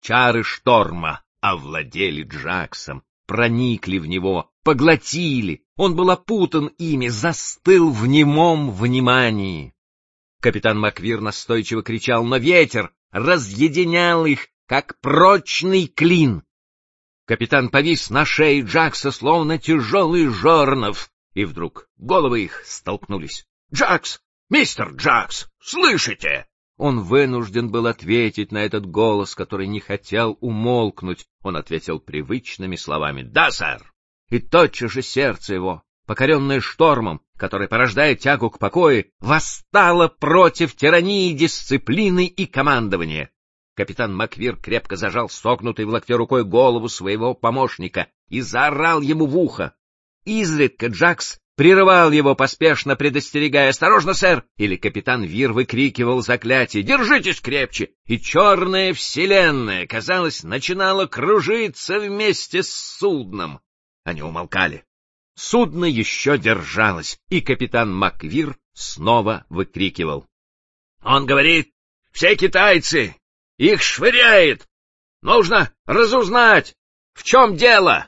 Чары шторма овладели Джаксом, проникли в него, поглотили. Он был опутан ими, застыл в немом внимании. Капитан Маквир настойчиво кричал, но ветер разъединял их, как прочный клин. Капитан повис на шее Джакса, словно тяжелый жорнов, и вдруг головы их столкнулись. — Джакс! Мистер Джакс! Слышите? Он вынужден был ответить на этот голос, который не хотел умолкнуть. Он ответил привычными словами: «Да, сэр!» И тотчас же сердце его, покоренное штормом, который порождает тягу к покою, восстало против тирании дисциплины и командования. Капитан Маквир крепко зажал согнутой в локте рукой голову своего помощника и заорал ему в ухо. Изредка Джакс прерывал его, поспешно предостерегая: «Осторожно, сэр!» Или капитан Вир выкрикивал заклятие: «Держитесь крепче!» И черная вселенная, казалось, начинала кружиться вместе с судном. Они умолкали. Судно еще держалось, и капитан Маквир снова выкрикивал: «Он говорит, все китайцы! Их швыряет! Нужно разузнать, в чем дело!»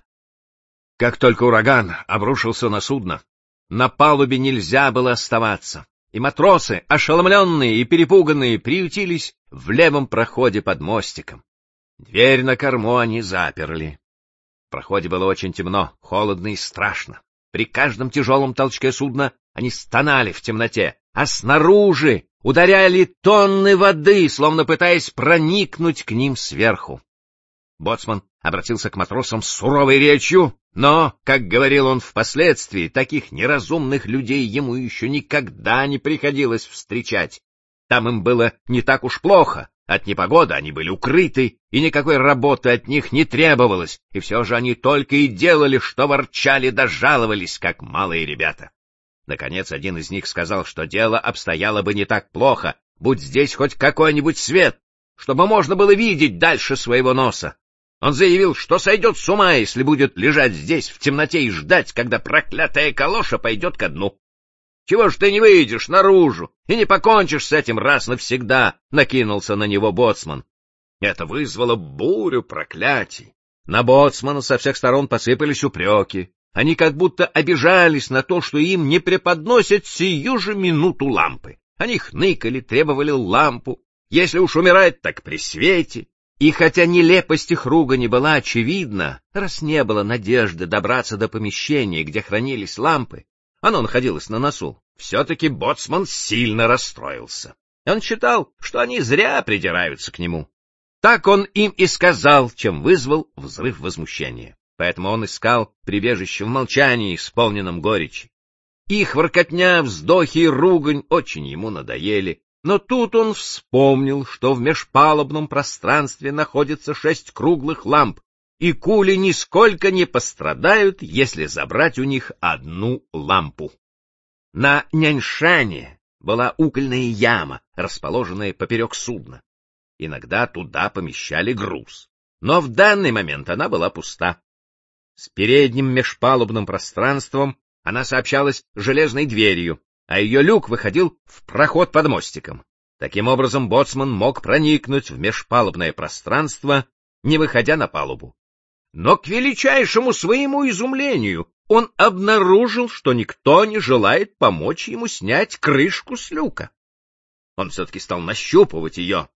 Как только ураган обрушился на судно, на палубе нельзя было оставаться, и матросы, ошеломленные и перепуганные, приютились в левом проходе под мостиком. Дверь на корму они заперли. В проходе было очень темно, холодно и страшно. При каждом тяжелом толчке судна они стонали в темноте, а снаружи ударяли тонны воды, словно пытаясь проникнуть к ним сверху. Боцман обратился к матросам с суровой речью, но, как говорил он впоследствии, таких неразумных людей ему еще никогда не приходилось встречать. Там им было не так уж плохо, от непогоды они были укрыты, и никакой работы от них не требовалось, и все же они только и делали, что ворчали да жаловались, как малые ребята. Наконец один из них сказал, что дело обстояло бы не так плохо, будь здесь хоть какой-нибудь свет, чтобы можно было видеть дальше своего носа. Он заявил, что сойдет с ума, если будет лежать здесь в темноте и ждать, когда проклятая калоша пойдет ко дну. «Чего ж ты не выйдешь наружу и не покончишь с этим раз навсегда?» — накинулся на него боцман. Это вызвало бурю проклятий. На боцмана со всех сторон посыпались упреки. Они как будто обижались на то, что им не преподносят сию же минуту лампы. Они хныкали, требовали лампу. Если уж умирать, так при свете. И хотя нелепость их ругани была очевидна, раз не было надежды добраться до помещения, где хранились лампы, оно находилось на носу, все-таки боцман сильно расстроился. Он считал, что они зря придираются к нему. Так он им и сказал, чем вызвал взрыв возмущения. Поэтому он искал прибежище в молчании, исполненном горечи. Их воркотня, вздохи и ругань очень ему надоели. Но тут он вспомнил, что в межпалубном пространстве находится 6 круглых ламп, и кули нисколько не пострадают, если забрать у них одну лампу. На Няньшане была угольная яма, расположенная поперек судна. Иногда туда помещали груз, но в данный момент она была пуста. С передним межпалубным пространством она сообщалась железной дверью, а ее люк выходил в проход под мостиком. Таким образом, боцман мог проникнуть в межпалубное пространство, не выходя на палубу. Но к величайшему своему изумлению он обнаружил, что никто не желает помочь ему снять крышку с люка. Он все-таки стал нащупывать ее,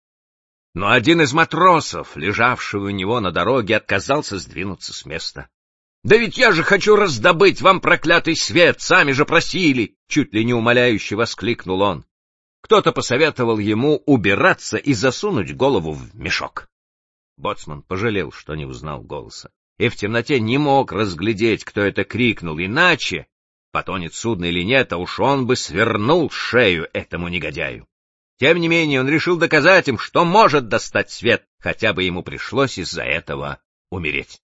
но один из матросов, лежавший у него на дороге, отказался сдвинуться с места. «Да ведь я же хочу раздобыть вам проклятый свет, сами же просили!» — чуть ли не умоляюще воскликнул он. Кто-то посоветовал ему убираться и засунуть голову в мешок. Боцман пожалел, что не узнал голоса, и в темноте не мог разглядеть, кто это крикнул, иначе, потонет судно или нет, а уж он бы свернул шею этому негодяю. Тем не менее он решил доказать им, что может достать свет, хотя бы ему пришлось из-за этого умереть.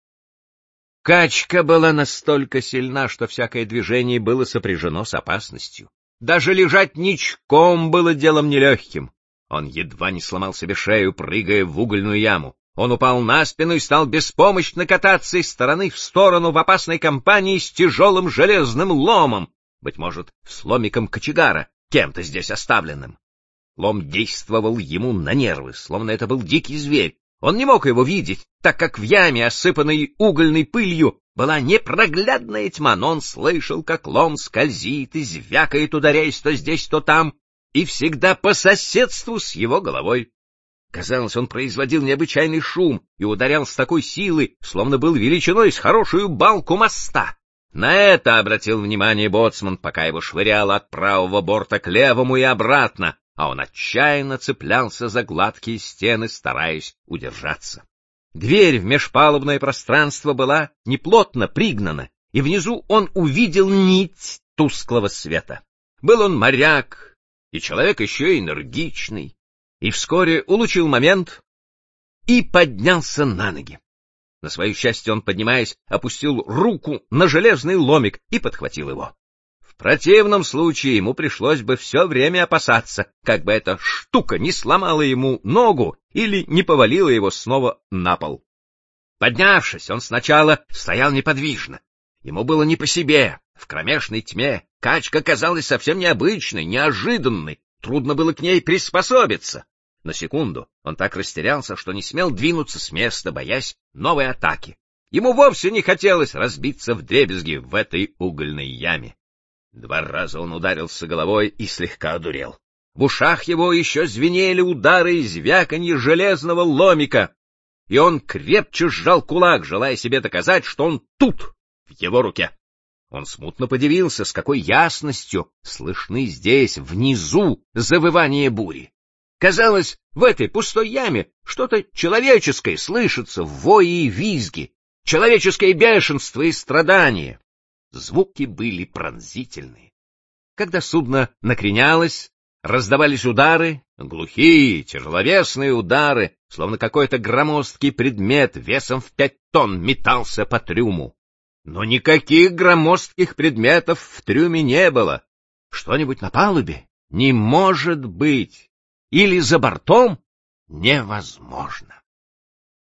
Качка была настолько сильна, что всякое движение было сопряжено с опасностью. Даже лежать ничком было делом нелегким. Он едва не сломал себе шею, прыгая в угольную яму. Он упал на спину и стал беспомощно кататься из стороны в сторону в опасной компании с тяжелым железным ломом, быть может, с ломиком кочегара, кем-то здесь оставленным. Лом действовал ему на нервы, словно это был дикий зверь. Он не мог его видеть, так как в яме, осыпанной угольной пылью, была непроглядная тьма, но он слышал, как лом скользит и звякает, ударяясь то здесь, то там, и всегда по соседству с его головой. Казалось, он производил необычайный шум и ударял с такой силой, словно был величиной с хорошую балку моста. На это обратил внимание боцман, пока его швыряло от правого борта к левому и обратно, а он отчаянно цеплялся за гладкие стены, стараясь удержаться. Дверь в межпалубное пространство была неплотно пригнана, и внизу он увидел нить тусклого света. Был он моряк и человек еще энергичный, и вскоре улучил момент и поднялся на ноги. На свое счастье он, поднимаясь, опустил руку на железный ломик и подхватил его. В противном случае ему пришлось бы все время опасаться, как бы эта штука не сломала ему ногу или не повалила его снова на пол. Поднявшись, он сначала стоял неподвижно. Ему было не по себе. В кромешной тьме качка казалась совсем необычной, неожиданной. Трудно было к ней приспособиться. На секунду он так растерялся, что не смел двинуться с места, боясь новой атаки. Ему вовсе не хотелось разбиться вдребезги в этой угольной яме. 2 раза он ударился головой и слегка одурел. В ушах его еще звенели удары и звяканье железного ломика, и он крепче сжал кулак, желая себе доказать, что он тут, в его руке. Он смутно подивился, с какой ясностью слышны здесь, внизу, завывания бури. Казалось, в этой пустой яме что-то человеческое слышится в вое и визге, человеческое бешенство и страдание. Звуки были пронзительные. Когда судно накренялось, раздавались удары, глухие, тяжеловесные удары, словно какой-то громоздкий предмет весом в 5 тонн метался по трюму. Но никаких громоздких предметов в трюме не было. Что-нибудь на палубе? Не может быть! Или за бортом? Невозможно.